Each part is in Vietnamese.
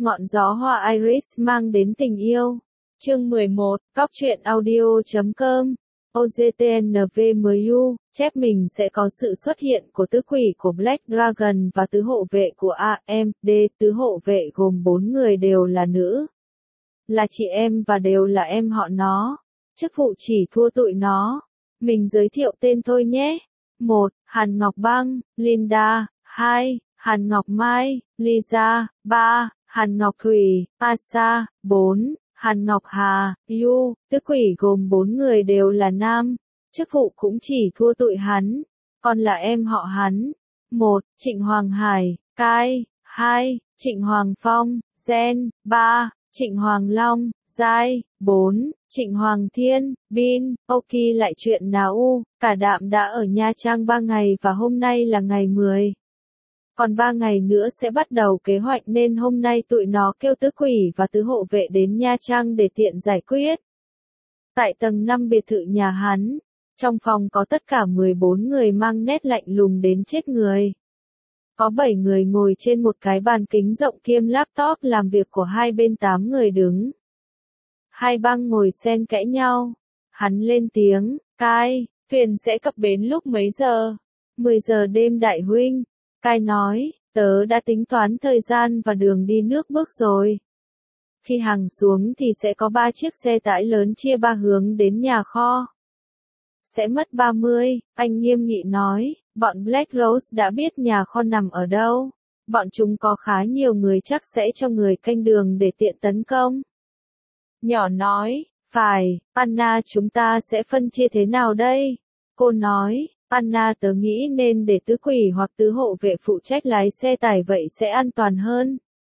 Ngọn gió hoa Iris mang đến tình yêu. Chương 11, Cóc truyện audio.com. OGTNVMU, chép mình sẽ có sự xuất hiện của tứ quỷ của Black Dragon và tứ hộ vệ của AMD. Tứ hộ vệ gồm 4 người đều là nữ. Là chị em và đều là em họ nó. Chức vụ chỉ thua tụi nó. Mình giới thiệu tên thôi nhé. 1. Hàn Ngọc Băng, Linda. 2. Hàn Ngọc Mai, Lisa. 3. Hàn Ngọc Thủy, Asa. 4. Hàn Ngọc Hà, Yu. Tứ quỷ gồm 4 người đều là nam. Chức vụ cũng chỉ thua tụi hắn. Còn là em họ hắn. 1. Trịnh Hoàng Hải, Kai. 2. Trịnh Hoàng Phong, Gen. 3. Trịnh Hoàng Long, Giai. 4. Trịnh Hoàng Thiên, Bin. Ok, lại chuyện nào u, cả đạm đã ở Nha Trang 3 ngày và hôm nay là ngày 10. Còn 3 ngày nữa sẽ bắt đầu kế hoạch nên hôm nay tụi nó kêu tứ quỷ và tứ hộ vệ đến Nha Trang để tiện giải quyết. Tại tầng 5 biệt thự nhà hắn, trong phòng có tất cả 14 người mang nét lạnh lùng đến chết người. Có 7 người ngồi trên một cái bàn kính rộng kiêm laptop làm việc của hai bên 8 người đứng. Hai băng ngồi xen kẽ nhau. Hắn lên tiếng, Kai, thuyền sẽ cập bến lúc mấy giờ? 10 giờ đêm đại huynh. Kai nói, tớ đã tính toán thời gian và đường đi nước bước rồi. Khi hàng xuống thì sẽ có 3 chiếc xe tải lớn chia 3 hướng đến nhà kho. Sẽ mất 30, anh nghiêm nghị nói, bọn Black Rose đã biết nhà kho nằm ở đâu. Bọn chúng có khá nhiều người chắc sẽ cho người canh đường để tiện tấn công. Nhỏ nói, phải, Anna chúng ta sẽ phân chia thế nào đây? Cô nói, Anna tớ nghĩ nên để tứ quỷ hoặc tứ hộ vệ phụ trách lái xe tải vậy sẽ an toàn hơn.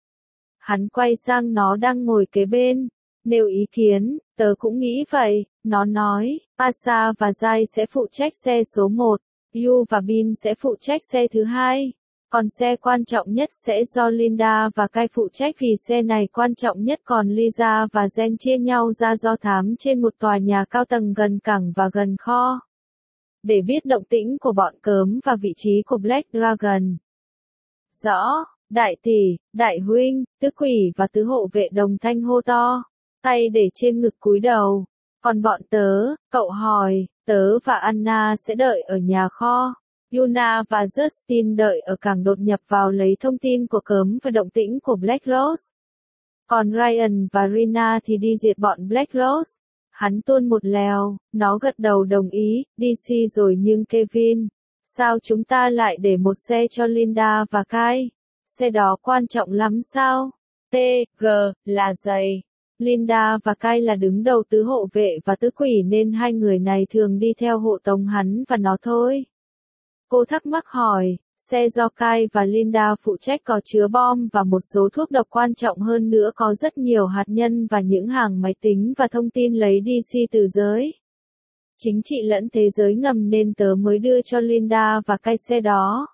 Hắn quay sang nó đang ngồi kế bên. Nêu ý kiến, tớ cũng nghĩ vậy, nó nói, Asa và Giai sẽ phụ trách xe số 1, Yu và Bin sẽ phụ trách xe thứ 2. Còn xe quan trọng nhất sẽ do Linda và Kai phụ trách vì xe này quan trọng nhất, còn Lisa và Jen chia nhau ra do thám trên một tòa nhà cao tầng gần cảng và gần kho. Để biết động tĩnh của bọn cớm và vị trí của Black Dragon. Rõ, đại tỷ, đại huynh, tứ quỷ và tứ hộ vệ đồng thanh hô to, tay để trên ngực cúi đầu. Còn bọn tớ, cậu hỏi, tớ và Anna sẽ đợi ở nhà kho. Yuna và Justin đợi ở cảng đột nhập vào lấy thông tin của cớm và động tĩnh của Black Rose. Còn Ryan và Rina thì đi diệt bọn Black Rose. Hắn tuôn một lèo, nó gật đầu đồng ý, DC rồi nhưng Kevin, sao chúng ta lại để một xe cho Linda và Kai? Xe đó quan trọng lắm sao? T.G. là giày. Linda và Kai là đứng đầu tứ hộ vệ và tứ quỷ nên hai người này thường đi theo hộ tống hắn và nó thôi. Cô thắc mắc hỏi, xe do Kai và Linda phụ trách có chứa bom và một số thuốc độc, quan trọng hơn nữa có rất nhiều hạt nhân và những hàng máy tính và thông tin lấy DC từ giới chính trị lẫn thế giới ngầm nên tớ mới đưa cho Linda và Kai xe đó.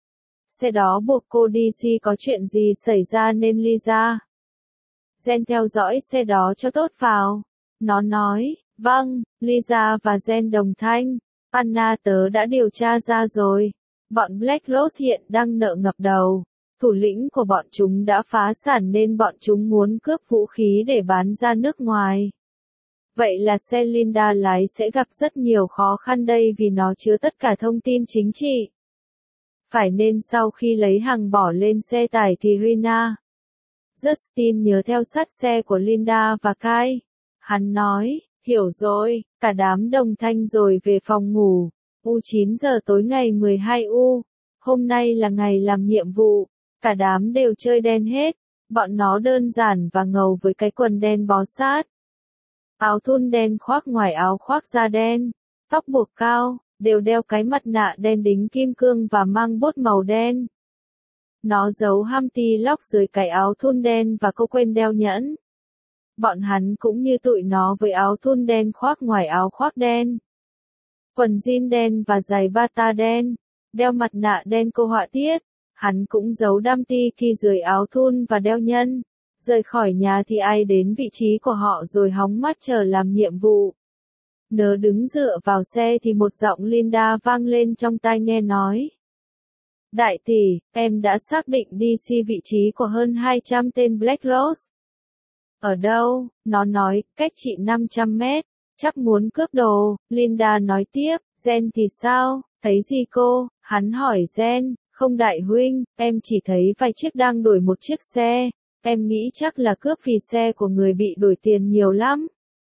Xe đó buộc cô DC có chuyện gì xảy ra nên Lisa Jen theo dõi xe đó cho tốt vào. Nó nói, vâng, Lisa và Jen đồng thanh. Anna tớ đã điều tra ra rồi. Bọn Black Rose hiện đang nợ ngập đầu. Thủ lĩnh của bọn chúng đã phá sản nên bọn chúng muốn cướp vũ khí để bán ra nước ngoài. Vậy là xe Linda lái sẽ gặp rất nhiều khó khăn đây vì nó chứa tất cả thông tin chính trị. Phải nên sau khi lấy hàng bỏ lên xe tải thì Rina, Justin nhớ theo sát xe của Linda và Kai. Hắn nói, hiểu rồi, cả đám đồng thanh rồi về phòng ngủ. 9 giờ tối ngày 12 hôm nay là ngày làm nhiệm vụ. Cả đám đều chơi đen hết. Bọn nó đơn giản và ngầu với cái quần đen bó sát. Áo thun đen khoác ngoài áo khoác da đen. Tóc buộc cao, đều đeo cái mặt nạ đen đính kim cương và mang bốt màu đen. Nó giấu Humpty Lock dưới cái áo thun đen và cô quên đeo nhẫn. Bọn hắn cũng như tụi nó với áo thun đen khoác ngoài áo khoác đen. Quần jean đen và giày bata đen. Đeo mặt nạ đen cô họa tiết. Hắn cũng giấu Dumpty Key dưới áo thun và đeo nhân. Rời khỏi nhà thì ai đến vị trí của họ rồi hóng mắt chờ làm nhiệm vụ. Nớ đứng dựa vào xe thì một giọng Linda vang lên trong tai nghe nói. Đại tỷ, em đã xác định DC vị trí của hơn 200 tên Black Rose. Ở đâu? Nó nói, cách chị 500 mét. Chắc muốn cướp đồ. Linda nói tiếp, Jen thì sao? Thấy gì cô? Hắn hỏi Jen, không đại huynh, em chỉ thấy vài chiếc đang đổi một chiếc xe. Em nghĩ chắc là cướp vì xe của người bị đổi tiền nhiều lắm.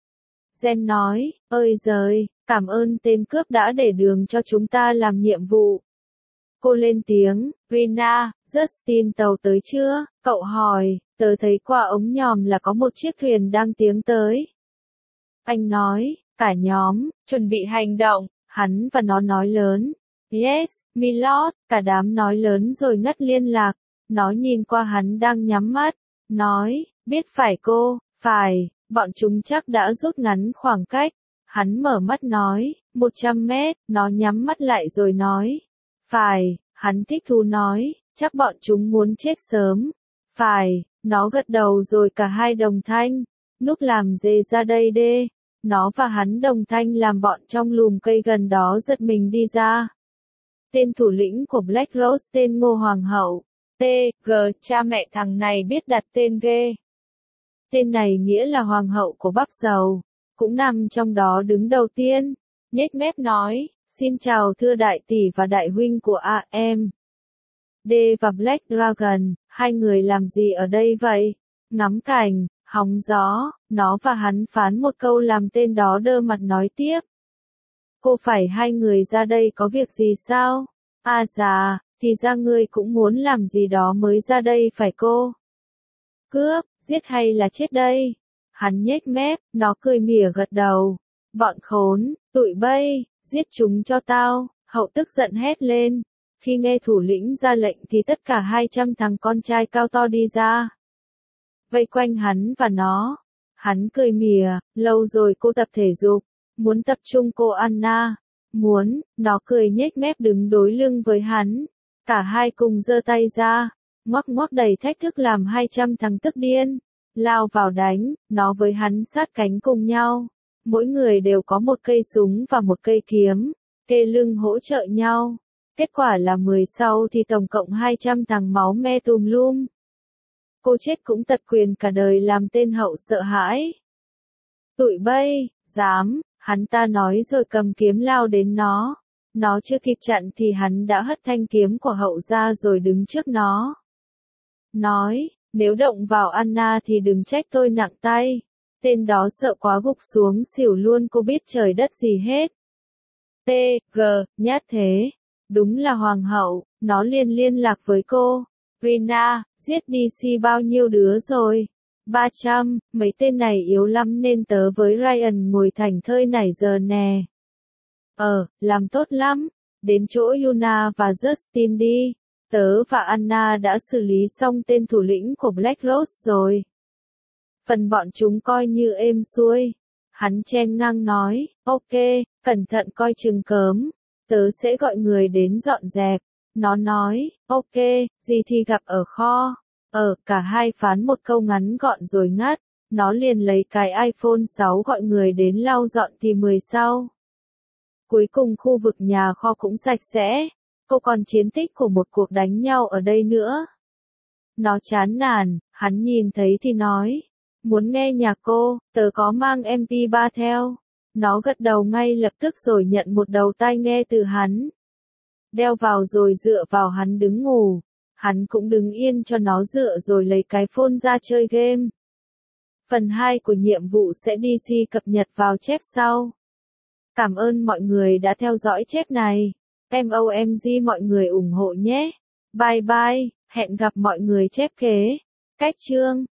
Jen nói, ơi giời, cảm ơn tên cướp đã để đường cho chúng ta làm nhiệm vụ. Cô lên tiếng, Rina, Justin tàu tới chưa? Cậu hỏi, tớ thấy qua ống nhòm là có một chiếc thuyền đang tiến tới. Anh nói, cả nhóm, chuẩn bị hành động, hắn và nó nói lớn. Yes, Milord, cả đám nói lớn rồi ngắt liên lạc. Nó nhìn qua hắn đang nhắm mắt, nói, biết phải cô, phải, bọn chúng chắc đã rút ngắn khoảng cách. Hắn mở mắt nói, 100 mét, nó nhắm mắt lại rồi nói. Phải, hắn thích thú nói, chắc bọn chúng muốn chết sớm. Phải, nó gật đầu rồi cả hai đồng thanh. Núp làm dê ra đây đê. Nó và hắn đồng thanh làm bọn trong lùm cây gần đó giật mình đi ra. Tên thủ lĩnh của Black Rose tên Ngô Hoàng hậu. T.G. Cha mẹ thằng này biết đặt tên ghê. Tên này nghĩa là Hoàng hậu của bắp dầu. Cũng nằm trong đó đứng đầu tiên. Nhếch mép nói, xin chào thưa đại tỷ và đại huynh của A.M. D và Black Dragon, hai người làm gì ở đây vậy? Ngắm cảnh, hóng gió, nó và hắn phán một câu làm tên đó đơ mặt nói tiếp. Cô phải hai người ra đây có việc gì sao? À dạ, thì ra ngươi cũng muốn làm gì đó mới ra đây phải cô? Cướp, giết hay là chết đây? Hắn nhếch mép, nó cười mỉa gật đầu. Bọn khốn, tụi bay, giết chúng cho tao, hậu tức giận hét lên. Khi nghe thủ lĩnh ra lệnh thì tất cả 200 thằng con trai cao to đi ra. Vây quanh hắn và nó. Hắn cười mỉa, lâu rồi cô tập thể dục. Muốn tập trung cô Anna? Muốn, nó cười nhếch mép đứng đối lưng với hắn. Cả hai cùng giơ tay ra. Ngoắc ngoắc đầy thách thức làm 200 thằng tức điên. Lao vào đánh, nó với hắn sát cánh cùng nhau. Mỗi người đều có một cây súng và một cây kiếm. Kê lưng hỗ trợ nhau. Kết quả là 10 sau thì tổng cộng 200 thằng máu me tùm lum. Cô chết cũng tật quyền cả đời làm tên hậu sợ hãi. Tụi bay, dám, hắn ta nói rồi cầm kiếm lao đến nó. Nó chưa kịp chặn thì hắn đã hất thanh kiếm của hậu ra rồi đứng trước nó. Nói, nếu động vào Anna thì đừng trách tôi nặng tay. Tên đó sợ quá gục xuống xỉu luôn cô biết trời đất gì hết. T.G. nhát thế. Đúng là hoàng hậu, nó liên lạc với cô. Rina, giết DC bao nhiêu đứa rồi? 300, mấy tên này yếu lắm nên tớ với Ryan ngồi thảnh thơi nãy giờ nè. Làm tốt lắm. Đến chỗ Yuna và Justin đi. Tớ và Anna đã xử lý xong tên thủ lĩnh của Black Rose rồi. Phần bọn chúng coi như êm xuôi. Hắn chen ngang nói, ok, cẩn thận coi chừng cớm. Tớ sẽ gọi người đến dọn dẹp. Nó nói, ok, gì thì gặp ở kho. Cả hai phán một câu ngắn gọn rồi ngắt. Nó liền lấy cái iPhone 6 gọi người đến lau dọn thì 10 sau. Cuối cùng khu vực nhà kho cũng sạch sẽ. Cô còn chiến tích của một cuộc đánh nhau ở đây nữa. Nó chán nản, hắn nhìn thấy thì nói. Muốn nghe nhạc cô, tớ có mang MP3 theo. Nó gật đầu ngay lập tức rồi nhận một đầu tai nghe từ hắn. Đeo vào rồi dựa vào hắn đứng ngủ. Hắn cũng đứng yên cho nó dựa rồi lấy cái phone ra chơi game. Phần 2 của nhiệm vụ sẽ DC cập nhật vào chép sau. Cảm ơn mọi người đã theo dõi chép này. MOMG mọi người ủng hộ nhé. Bye bye, hẹn gặp mọi người chép kế. Cách chương